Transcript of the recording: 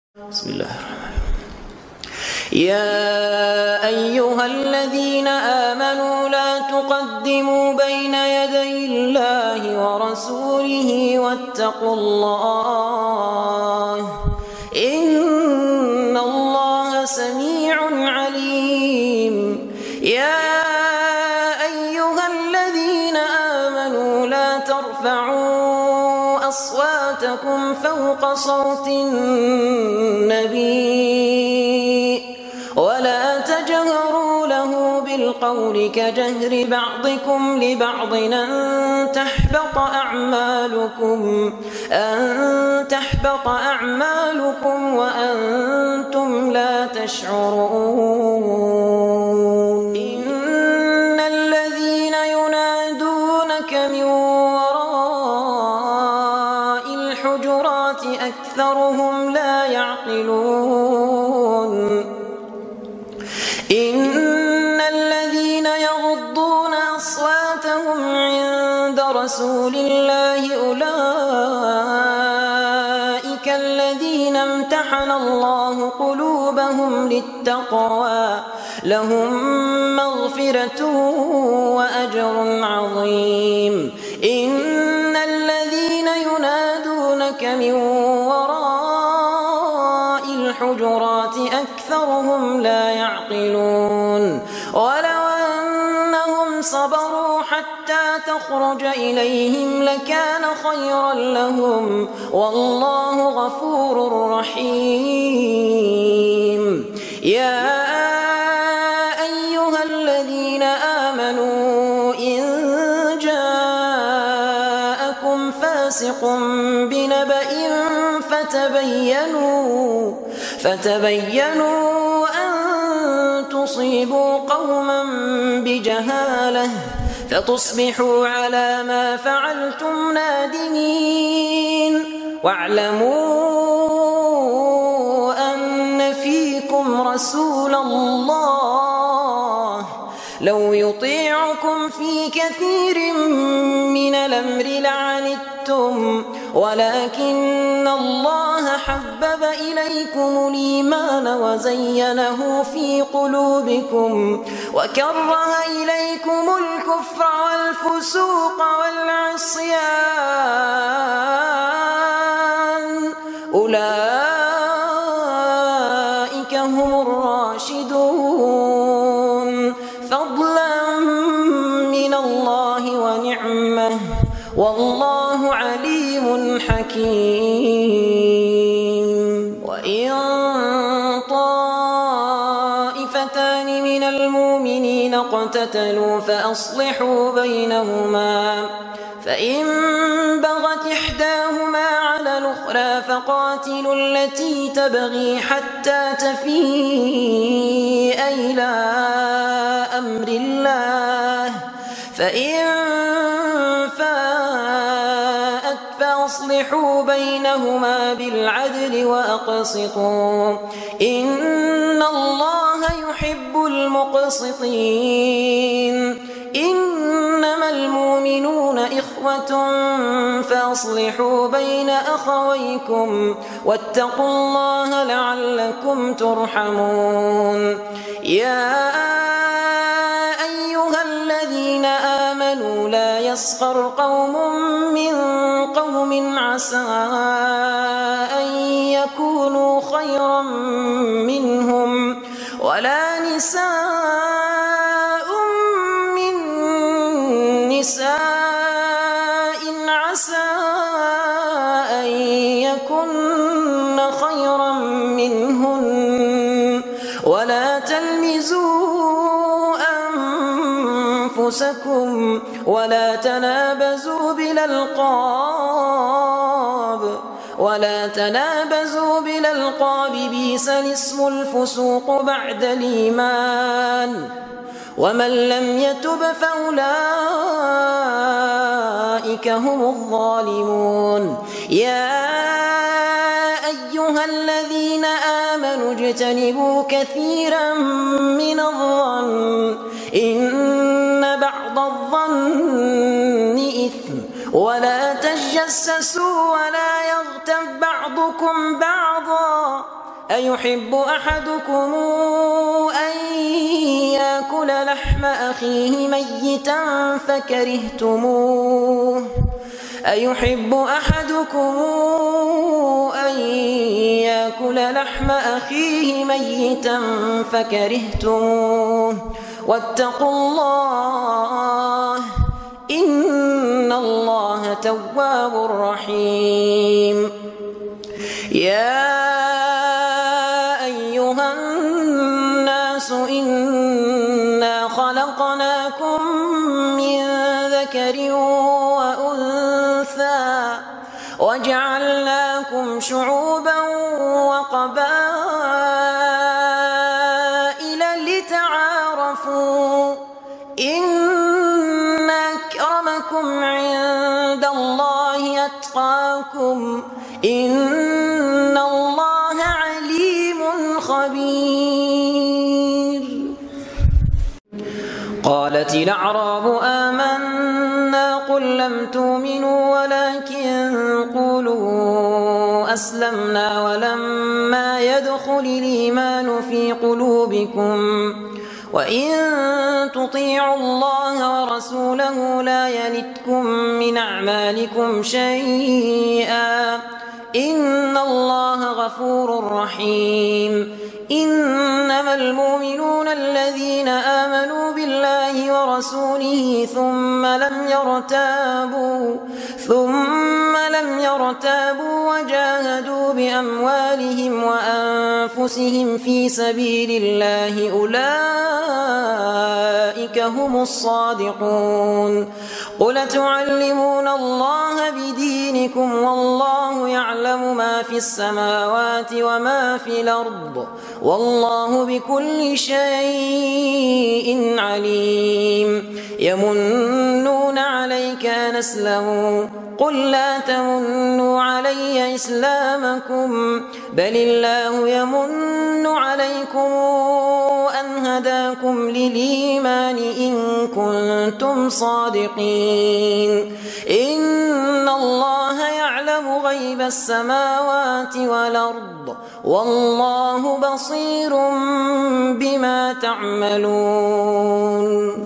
بسم الله الرحمن الرحيم. يا أيها الذين آمنوا لا تقدموا بين يدي الله ورسوله واتقوا الله إن الله سميع عليم. يا أيها الذين آمنوا لا ترفعوا أصواتكم فوق صوت النبي ولا تجهروا له بالقول كجهر بعضكم لبعض أن تحبط أعمالكم وأنتم لا تشعرون. إن الذين ينادونك من وراء الحجرات أكثرهم لا يعقلون. إن الذين يغضون أصواتهم عند رسول الله أولئك الذين امتحن الله قلوبهم للتقوى لهم مغفرة وأجر عظيم. إن الذين ينادونك من وراء الحجرات أكثرهم لا يعقلون. ولو أنهم صبروا حتى تخرج إليهم لكان خيرا لهم والله غفور رحيم. يا أيها الذين آمنوا إن جاءكم فاسق بنبأ فتبينوا أن تصيبوا قوما بجهالة فتصبحوا على ما فعلتم نادمين. واعلموا أن فيكم رسول الله لو يطيعكم في كثير من الأمر لعنتم ولكن الله حبب إليكم الإيمان وزينه في قلوبكم وكره إليكم الكفر والفسوق والعصيان أولئك هم الراشدون فضلا من الله ونعمه والله عليم حكيم. وإن طائفتان من المؤمنين اقتتلوا فأصلحوا بينهما فإن بغت إحداهما على الأخرى فقاتلوا التي تبغي حتى تفيء إلى أمر الله فإن فاءت فأصلحوا بينهما بالعدل وأقسطوا إن الله يحب المقسطين. إنما المؤمنون إخوة فأصلحوا بين أخويكم واتقوا الله لعلكم ترحمون. يا أيها الذين آمنوا لا يسخر قوم من قوم عسى أن يكونوا خيرا منهم ولا نساء من نساء عسى أن يكن خيرا منهن ولا تلمزوا أنفسكم ولا تنابزوا بالألقاب بئس الاسم الفسوق بعد الإيمان ومن لم يتب فأولئك هم الظالمون. يا أيها الذين آمنوا اجتنبوا كثيرا من الظن إن بعض الظن إثم ولا تجسسوا ولا يغتب بعضكم بعضا أيحب أحدكم أن يأكل لحم أخيه ميتا فكرهتموه أيحب أحدكم أن يأكل لحم أخيه ميتا فكرهتموه واتقوا الله إن الله تواب رحيم يا أيها الناس إنا خلقناكم من ذكر وأنثى وجعلناكم شعوبا وقبائل لتعارفوا إن أكرمكم عند الله أتقاكم إن الله عليم خبير قالت الأعراب آمنا قل لم تؤمنوا ولكن قولوا أسلمنا ولما يدخل الإيمان في قلوبكم وإن تطيعوا الله ورسوله لا يلتكم من أعمالكم شيئا إن الله غفور رحيم إنما المؤمنون الذين آمنوا بالله ورسوله ثم لم يرتابوا وجاهدوا بأموالهم وأنفسهم في سبيل الله أولئك هم الصادقون قل تعلمون الله بدينكم والله يعلم ما في السماوات وما في الأرض والله بكل شيء عليم يمنون عليك أن أسلموا قل لا تمنوا علي إسلامكم بل الله يمن عليكم أن هداكم للإيمان إن كنتم صادقين إن الله يعلم غيب السماوات والأرض والله بصير بما تعملون